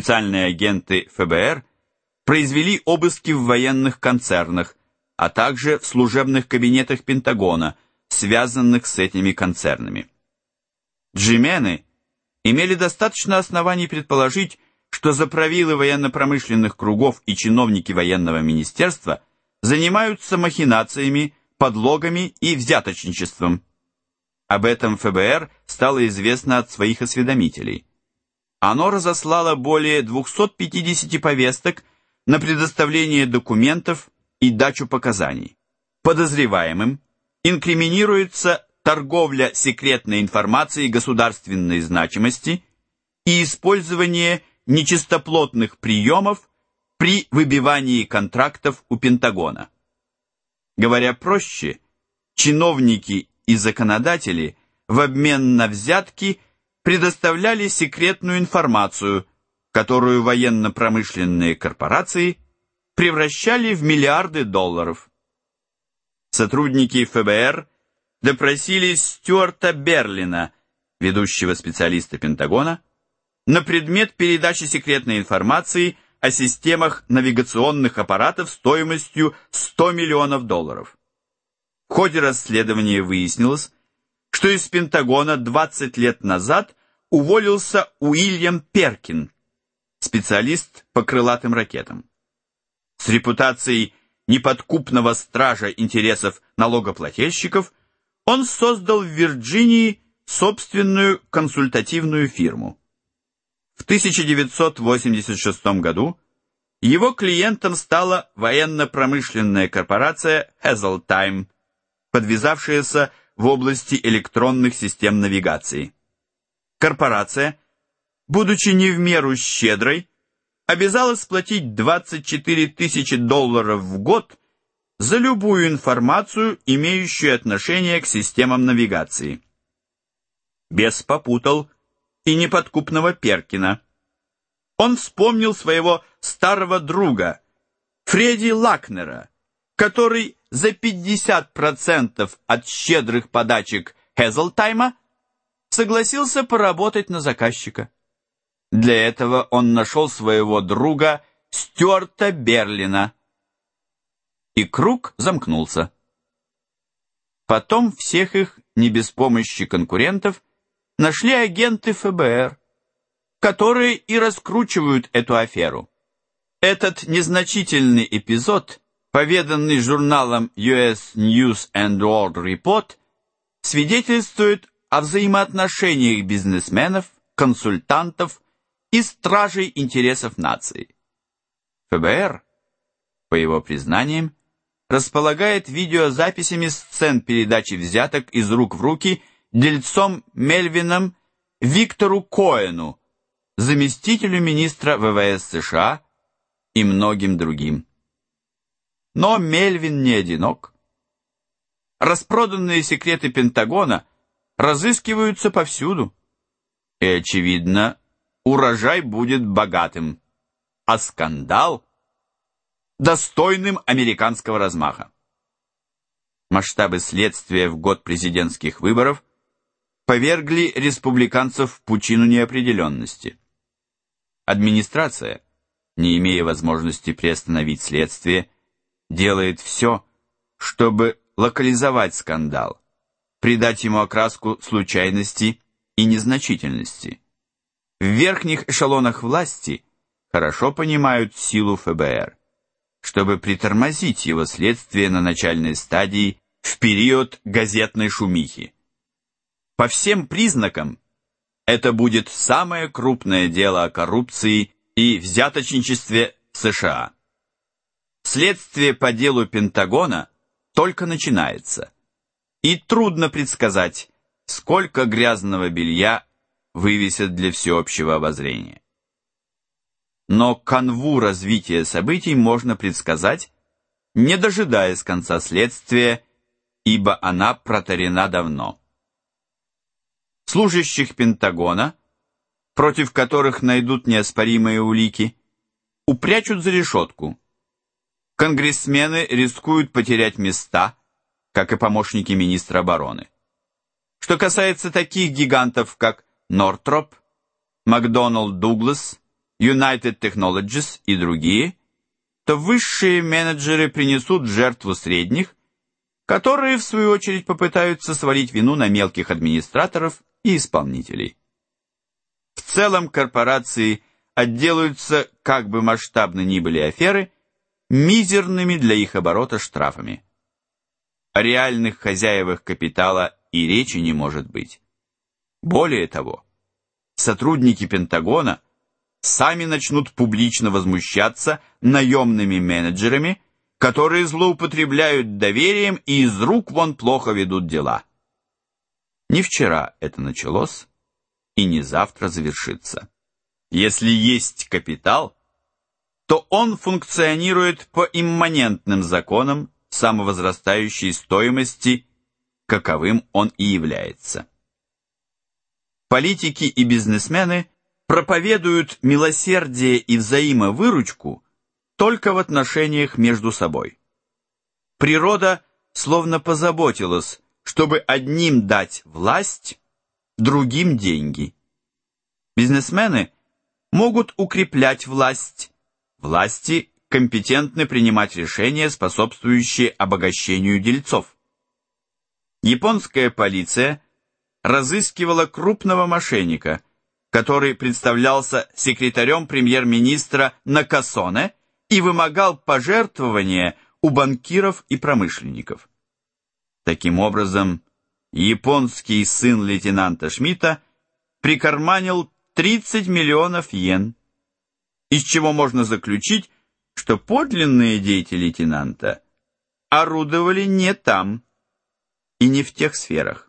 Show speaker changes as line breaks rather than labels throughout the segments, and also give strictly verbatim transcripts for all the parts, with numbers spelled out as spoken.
специальные агенты ФБР произвели обыски в военных концернах, а также в служебных кабинетах Пентагона, связанных с этими концернами. Джимены имели достаточно оснований предположить, что заправилы военно-промышленных кругов и чиновники военного министерства занимаются махинациями, подлогами и взяточничеством. Об этом ФБР стало известно от своих осведомителей. Оно разослало более двухсот пятидесяти повесток на предоставление документов и дачу показаний. Подозреваемым инкриминируется торговля секретной информацией государственной значимости и использование нечистоплотных приемов при выбивании контрактов у Пентагона. Говоря проще, чиновники и законодатели в обмен на взятки предоставляли секретную информацию, которую военно-промышленные корпорации превращали в миллиарды долларов. Сотрудники ФБР допросили Стюарта Берлина, ведущего специалиста Пентагона, на предмет передачи секретной информации о системах навигационных аппаратов стоимостью сто миллионов долларов. В ходе расследования выяснилось, что из Пентагона двадцать лет назад уволился Уильям Перкин, специалист по крылатым ракетам. С репутацией неподкупного стража интересов налогоплательщиков он создал в Вирджинии собственную консультативную фирму. В тысяча девятьсот восемьдесят шестом году его клиентом стала военно-промышленная корпорация Hazeltime, подвязавшаяся в области электронных систем навигации. Корпорация, будучи не в меру щедрой, обязалась платить двадцать четыре тысячи долларов в год за любую информацию, имеющую отношение к системам навигации. Бес попутал и неподкупного Перкина. Он вспомнил своего старого друга, Фредди Лакнера, который за пятьдесят процентов от щедрых подачек Hazeltime согласился поработать на заказчика. Для этого он нашел своего друга Стюарта Берлина. И круг замкнулся. Потом всех их, не без помощи конкурентов, нашли агенты ФБР, которые и раскручивают эту аферу. Этот незначительный эпизод, поведанный журналом ю эс News and World Report, свидетельствует о взаимоотношениях бизнесменов, консультантов и стражей интересов нации. ФБР, по его признаниям, располагает видеозаписями сцен передачи взяток из рук в руки дельцом Мельвином Виктору Коэну, заместителю министра вэ вэ эс США, и многим другим. Но Мельвин не одинок. Распроданные секреты Пентагона разыскиваются повсюду. И, очевидно, урожай будет богатым, а скандал – достойным американского размаха. Масштабы следствия в год президентских выборов повергли республиканцев в пучину неопределенности. Администрация, не имея возможности приостановить следствие, делает все, чтобы локализовать скандал, придать ему окраску случайности и незначительности. В верхних эшелонах власти хорошо понимают силу ФБР, чтобы притормозить его следствие на начальной стадии в период газетной шумихи. По всем признакам, это будет самое крупное дело о коррупции и взяточничестве в США. Следствие по делу Пентагона только начинается, и трудно предсказать, сколько грязного белья вывесят для всеобщего обозрения. Но канву развития событий можно предсказать, не дожидаясь конца следствия, ибо она протарена давно. Служащих Пентагона, против которых найдут неоспоримые улики, упрячут за решетку. Конгрессмены рискуют потерять места, как и помощники министра обороны. Что касается таких гигантов, как Нортроп, Макдоналд Дуглас United Technologies и другие, то высшие менеджеры принесут в жертву средних, которые, в свою очередь, попытаются свалить вину на мелких администраторов и исполнителей. В целом корпорации отделаются, как бы масштабны ни были аферы, мизерными для их оборота штрафами. О реальных хозяевах капитала и речи не может быть. Более того, сотрудники Пентагона сами начнут публично возмущаться наемными менеджерами, которые злоупотребляют доверием и из рук вон плохо ведут дела. Не вчера это началось, и не завтра завершится. Если есть капитал, то он функционирует по имманентным законам самовозрастающей стоимости, каковым он и является. Политики и бизнесмены проповедуют милосердие и взаимовыручку только в отношениях между собой. Природа словно позаботилась, чтобы одним дать власть, другим деньги. Бизнесмены могут укреплять власть, власти компетентны принимать решения, способствующие обогащению дельцов. Японская полиция разыскивала крупного мошенника, который представлялся секретарем премьер-министра Накасоне и вымогал пожертвования у банкиров и промышленников. Таким образом, японский сын лейтенанта Шмидта прикарманил тридцать миллионов йен, из чего можно заключить, что подлинные дети лейтенанта орудовали не там и не в тех сферах.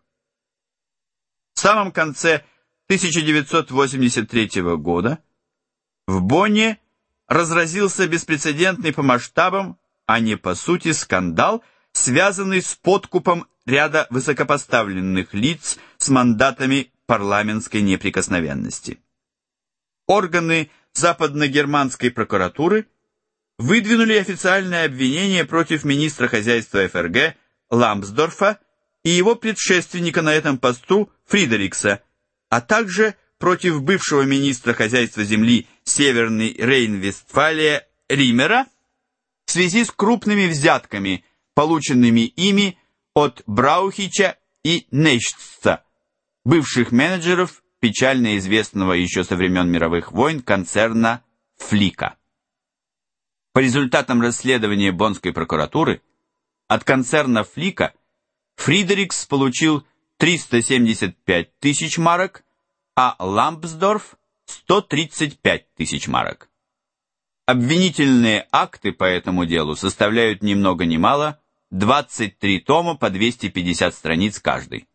В самом конце тысяча девятьсот восемьдесят третьего года в Бонне разразился беспрецедентный по масштабам, а не по сути, скандал, связанный с подкупом ряда высокопоставленных лиц с мандатами парламентской неприкосновенности. Органы западногерманской прокуратуры выдвинули официальное обвинение против министра хозяйства ФРГ Ламсдорфа и его предшественника на этом посту Фридерикса, а также против бывшего министра хозяйства земли Северной Рейн-Вестфалия Риммера в связи с крупными взятками, полученными ими от Браухича и Нейштца, бывших менеджеров печально известного еще со времен мировых войн концерна Флика. По результатам расследования Боннской прокуратуры от концерна Флика Фридерикс получил триста семьдесят пять тысяч марок, а Ламсдорф – сто тридцать пять тысяч марок. Обвинительные акты по этому делу составляют ни много ни мало двадцать три тома по двести пятьдесят страниц каждый.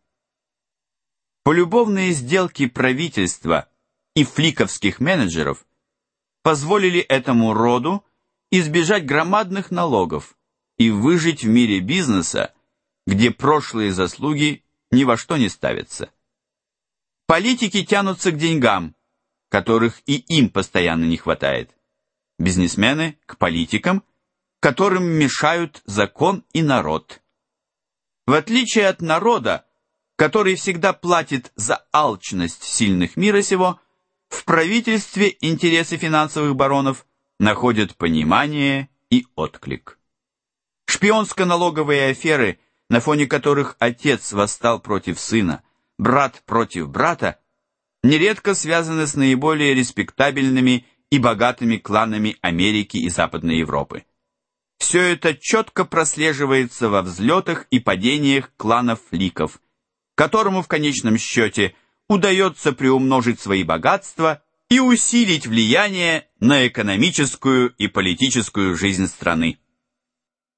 Полюбовные сделки правительства и фликовских менеджеров позволили этому роду избежать громадных налогов и выжить в мире бизнеса, где прошлые заслуги ни во что не ставятся. Политики тянутся к деньгам, которых и им постоянно не хватает. Бизнесмены к политикам, которым мешают закон и народ. В отличие от народа, который всегда платит за алчность сильных мира сего, в правительстве интересы финансовых баронов находят понимание и отклик. Шпионско-налоговые аферы, на фоне которых отец восстал против сына, брат против брата, нередко связаны с наиболее респектабельными и богатыми кланами Америки и Западной Европы. Все это четко прослеживается во взлетах и падениях кланов фликов, которому в конечном счете удается приумножить свои богатства и усилить влияние на экономическую и политическую жизнь страны.